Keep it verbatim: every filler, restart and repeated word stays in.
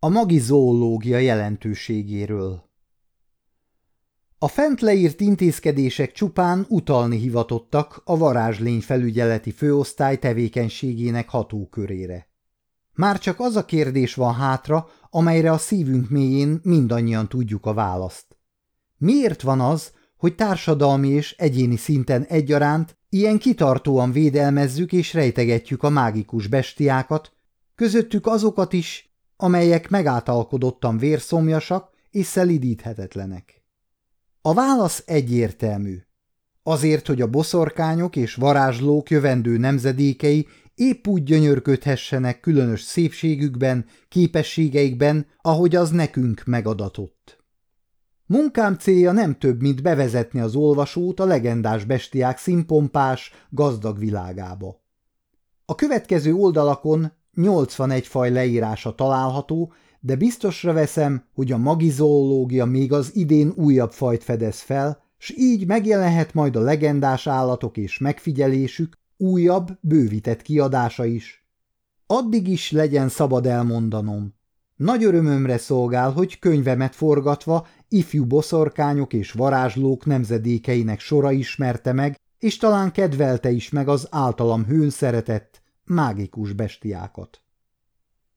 A magizoológia jelentőségéről. A fent leírt intézkedések csupán utalni hivatottak a varázslényfelügyeleti főosztály tevékenységének hatókörére. Már csak az a kérdés van hátra, amelyre a szívünk mélyén mindannyian tudjuk a választ. Miért van az, hogy társadalmi és egyéni szinten egyaránt ilyen kitartóan védelmezzük és rejtegetjük a mágikus bestiákat, közöttük azokat is, amelyek megáltalkodottan vérszomjasak és szelídíthetetlenek? A válasz egyértelmű. Azért, hogy a boszorkányok és varázslók jövendő nemzedékei épp úgy gyönyörködhessenek különös szépségükben, képességeikben, ahogy az nekünk megadatott. Munkám célja nem több, mint bevezetni az olvasót a legendás bestiák színpompás, gazdag világába. A következő oldalakon nyolcvanegy faj leírása található, de biztosra veszem, hogy a magizoológia még az idén újabb fajt fedez fel, s így megjelenhet majd a legendás állatok és megfigyelésük újabb, bővített kiadása is. Addig is legyen szabad elmondanom. Nagy örömömre szolgál, hogy könyvemet forgatva ifjú boszorkányok és varázslók nemzedékeinek sora ismerte meg, és talán kedvelte is meg az általam hőn szeretett mágikus bestiákat.